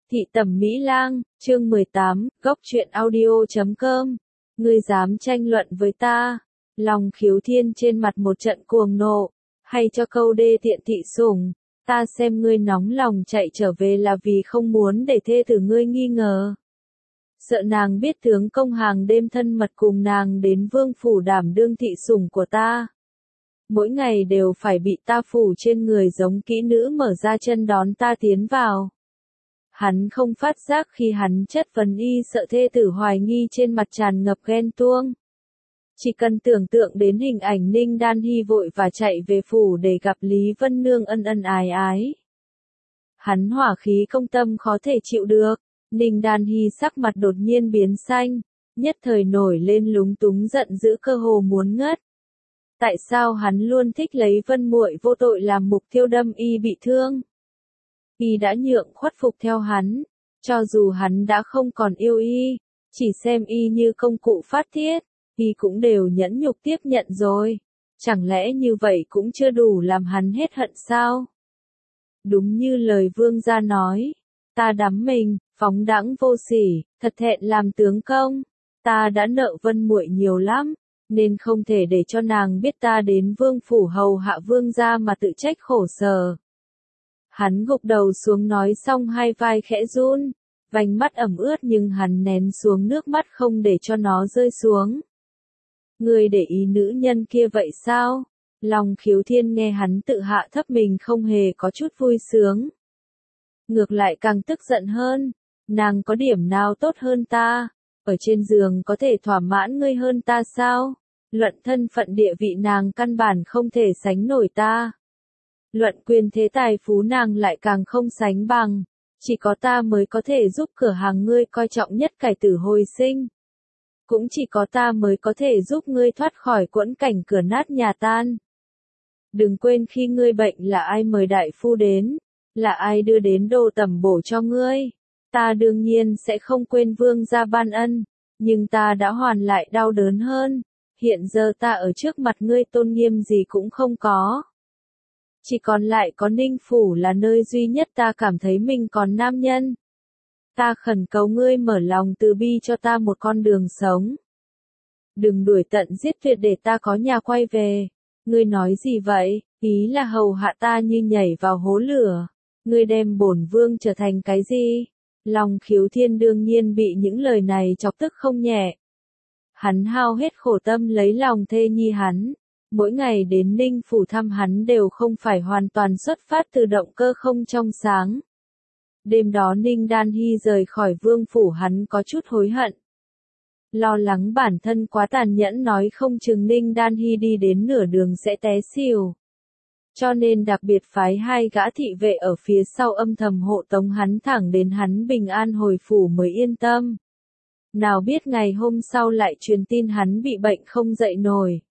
Thị tẩm Mỹ Lang, chương 18, góc truyện audio.com. Ngươi dám tranh luận với ta? Lòng Khiếu Thiên trên mặt một trận cuồng nộ, hay cho câu đê tiện thị sủng, ta xem ngươi nóng lòng chạy trở về là vì không muốn để thê tử ngươi nghi ngờ. Sợ nàng biết tướng công hàng đêm thân mật cùng nàng đến vương phủ đảm đương thị sủng của ta. Mỗi ngày đều phải bị ta phủ trên người giống kỹ nữ mở ra chân đón ta tiến vào. Hắn không phát giác khi hắn chất vấn y sợ thê tử hoài nghi trên mặt tràn ngập ghen tuông. Chỉ cần tưởng tượng đến hình ảnh Ninh Đan Hy vội và chạy về phủ để gặp Lý Vân Nương ân ân ái ái. Hắn hỏa khí công tâm khó thể chịu được, Ninh Đan Hy sắc mặt đột nhiên biến xanh, nhất thời nổi lên lúng túng giận dữ cơ hồ muốn ngất. Tại sao hắn luôn thích lấy Vân muội vô tội làm mục tiêu đâm y bị thương? Y đã nhượng khuất phục theo hắn, cho dù hắn đã không còn yêu y, chỉ xem y như công cụ phát tiết, y cũng đều nhẫn nhục tiếp nhận rồi. Chẳng lẽ như vậy cũng chưa đủ làm hắn hết hận sao? Đúng như lời vương gia nói, ta đắm mình, phóng đãng vô sỉ, thật thẹn làm tướng công. Ta đã nợ Vân muội nhiều lắm, nên không thể để cho nàng biết ta đến vương phủ hầu hạ vương gia mà tự trách khổ sở. Hắn gục đầu xuống nói xong hai vai khẽ run, vành mắt ẩm ướt nhưng hắn nén xuống nước mắt không để cho nó rơi xuống. Ngươi để ý nữ nhân kia vậy sao? Lòng Khiếu Thiên nghe hắn tự hạ thấp mình không hề có chút vui sướng. Ngược lại càng tức giận hơn, nàng có điểm nào tốt hơn ta? Ở trên giường có thể thỏa mãn ngươi hơn ta sao? Luận thân phận địa vị nàng căn bản không thể sánh nổi ta. Luận quyền thế tài phú nàng lại càng không sánh bằng, chỉ có ta mới có thể giúp cửa hàng ngươi coi trọng nhất cải tử hồi sinh. Cũng chỉ có ta mới có thể giúp ngươi thoát khỏi quẫn cảnh cửa nát nhà tan. Đừng quên khi ngươi bệnh là ai mời đại phu đến, là ai đưa đến đồ tẩm bổ cho ngươi. Ta đương nhiên sẽ không quên vương gia ban ân, nhưng ta đã hoàn lại đau đớn hơn. Hiện giờ ta ở trước mặt ngươi tôn nghiêm gì cũng không có. Chỉ còn lại có Ninh Phủ là nơi duy nhất ta cảm thấy mình còn nam nhân. Ta khẩn cầu ngươi mở lòng từ bi cho ta một con đường sống. Đừng đuổi tận giết tuyệt để ta có nhà quay về. Ngươi nói gì vậy? Ý là hầu hạ ta như nhảy vào hố lửa. Ngươi đem bổn vương trở thành cái gì? Lòng Khiếu Thiên đương nhiên bị những lời này chọc tức không nhẹ. Hắn hao hết khổ tâm lấy lòng thê nhi hắn. Mỗi ngày đến Ninh Phủ thăm hắn đều không phải hoàn toàn xuất phát từ động cơ không trong sáng. Đêm đó Ninh Đan Hy rời khỏi vương phủ hắn có chút hối hận. Lo lắng bản thân quá tàn nhẫn nói không chừng Ninh Đan Hy đi đến nửa đường sẽ té xỉu. Cho nên đặc biệt phái hai gã thị vệ ở phía sau âm thầm hộ tống hắn thẳng đến hắn bình an hồi phủ mới yên tâm. Nào biết ngày hôm sau lại truyền tin hắn bị bệnh không dậy nổi.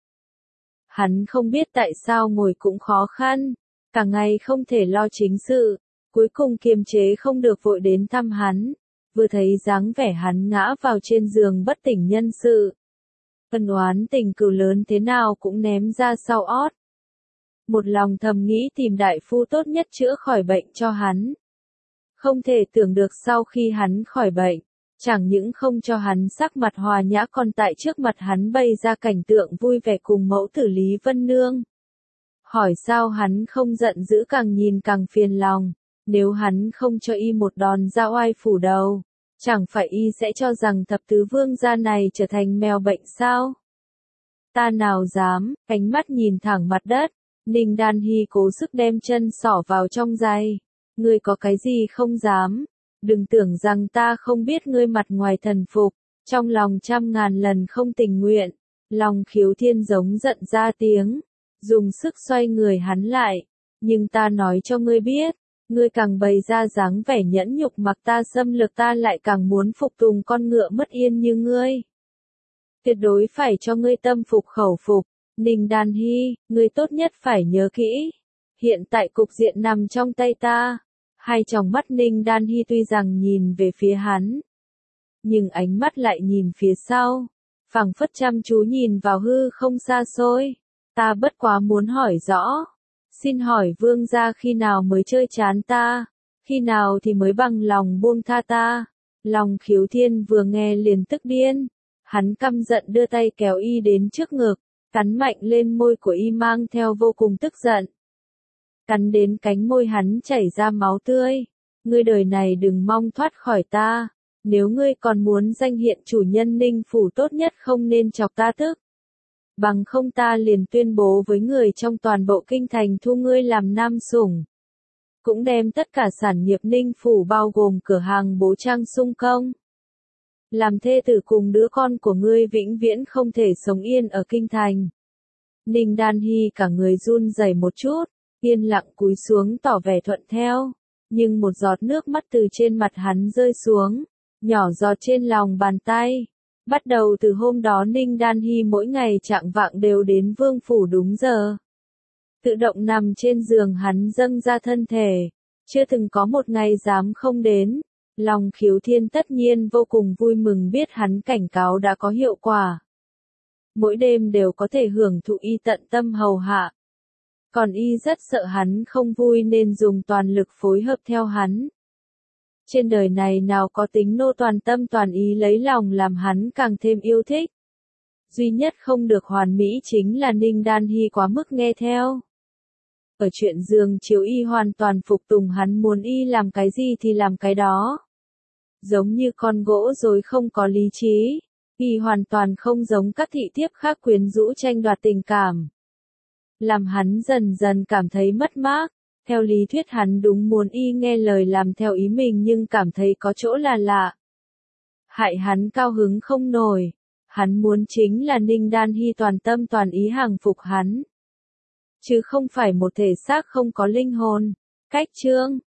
Hắn không biết tại sao ngồi cũng khó khăn, cả ngày không thể lo chính sự, cuối cùng kiềm chế không được vội đến thăm hắn, vừa thấy dáng vẻ hắn ngã vào trên giường bất tỉnh nhân sự. Ân oán tình cừu lớn thế nào cũng ném ra sau ót. Một lòng thầm nghĩ tìm đại phu tốt nhất chữa khỏi bệnh cho hắn. Không thể tưởng được sau khi hắn khỏi bệnh, chẳng những không cho hắn sắc mặt hòa nhã còn tại trước mặt hắn bày ra cảnh tượng vui vẻ cùng mẫu tử Lý Vân Nương. Hỏi sao hắn không giận dữ càng nhìn càng phiền lòng, nếu hắn không cho y một đòn ra oai phủ đầu, chẳng phải y sẽ cho rằng thập tứ vương gia này trở thành mèo bệnh sao? Ta nào dám, ánh mắt nhìn thẳng mặt đất, Ninh Đan Hy cố sức đem chân xỏ vào trong giày. Ngươi có cái gì không dám? Đừng tưởng rằng ta không biết ngươi mặt ngoài thần phục, trong lòng trăm ngàn lần không tình nguyện. Lòng Khiếu Thiên giống giận ra tiếng, dùng sức xoay người hắn lại. Nhưng ta nói cho ngươi biết, ngươi càng bày ra dáng vẻ nhẫn nhục mặc ta xâm lược ta lại càng muốn phục tùng con ngựa mất yên như ngươi. Tuyệt đối phải cho ngươi tâm phục khẩu phục. Ninh Đan Hy, ngươi tốt nhất phải nhớ kỹ. Hiện tại cục diện nằm trong tay ta. Hai tròng mắt Ninh Đan Hy tuy rằng nhìn về phía hắn, nhưng ánh mắt lại nhìn phía sau, phảng phất chăm chú nhìn vào hư không xa xôi. Ta bất quá muốn hỏi rõ, xin hỏi vương gia khi nào mới chơi chán ta, Khi nào thì mới bằng lòng buông tha ta? Long Khiếu Thiên vừa nghe liền tức điên. Hắn căm giận đưa tay kéo y đến trước ngực, cắn mạnh lên môi của y mang theo vô cùng tức giận. Cắn đến cánh môi hắn chảy ra máu tươi. Ngươi đời này đừng mong thoát khỏi ta. Nếu ngươi còn muốn danh hiện chủ nhân Ninh Phủ tốt nhất không nên chọc ta tức. Bằng không ta liền tuyên bố với người trong toàn bộ kinh thành thu ngươi làm nam sủng. Cũng đem tất cả sản nghiệp Ninh Phủ bao gồm cửa hàng bố trang sung công. Làm thê tử cùng đứa con của ngươi vĩnh viễn không thể sống yên ở kinh thành. Ninh Đan Hy cả người run rẩy một chút, yên lặng cúi xuống tỏ vẻ thuận theo. Nhưng một giọt nước mắt từ trên mặt hắn rơi xuống, nhỏ giọt trên lòng bàn tay. Bắt đầu từ hôm đó Ninh Đan Hy mỗi ngày chạng vạng đều đến vương phủ đúng giờ. Tự động nằm trên giường hắn dâng ra thân thể, chưa từng có một ngày dám không đến. Long Khiếu Thiên tất nhiên vô cùng vui mừng biết hắn cảnh cáo đã có hiệu quả. Mỗi đêm đều có thể hưởng thụ y tận tâm hầu hạ. Còn y rất sợ hắn không vui nên dùng toàn lực phối hợp theo hắn. Trên đời này nào có tính nô toàn tâm toàn ý lấy lòng làm hắn càng thêm yêu thích. Duy nhất không được hoàn mỹ chính là Ninh Đan Hy quá mức nghe theo. Ở chuyện giường chiếu y hoàn toàn phục tùng hắn muốn y làm cái gì thì làm cái đó. Giống như con gỗ rồi không có lý trí, y hoàn toàn không giống các thị thiếp khác quyến rũ tranh đoạt tình cảm. Làm hắn dần dần cảm thấy mất mát. Theo lý thuyết hắn đúng muốn y nghe lời làm theo ý mình nhưng cảm thấy có chỗ là lạ. Hại hắn cao hứng không nổi. Hắn muốn chính là Ninh Đan Hy toàn tâm toàn ý hàng phục hắn. Chứ không phải một thể xác không có linh hồn. Cách chương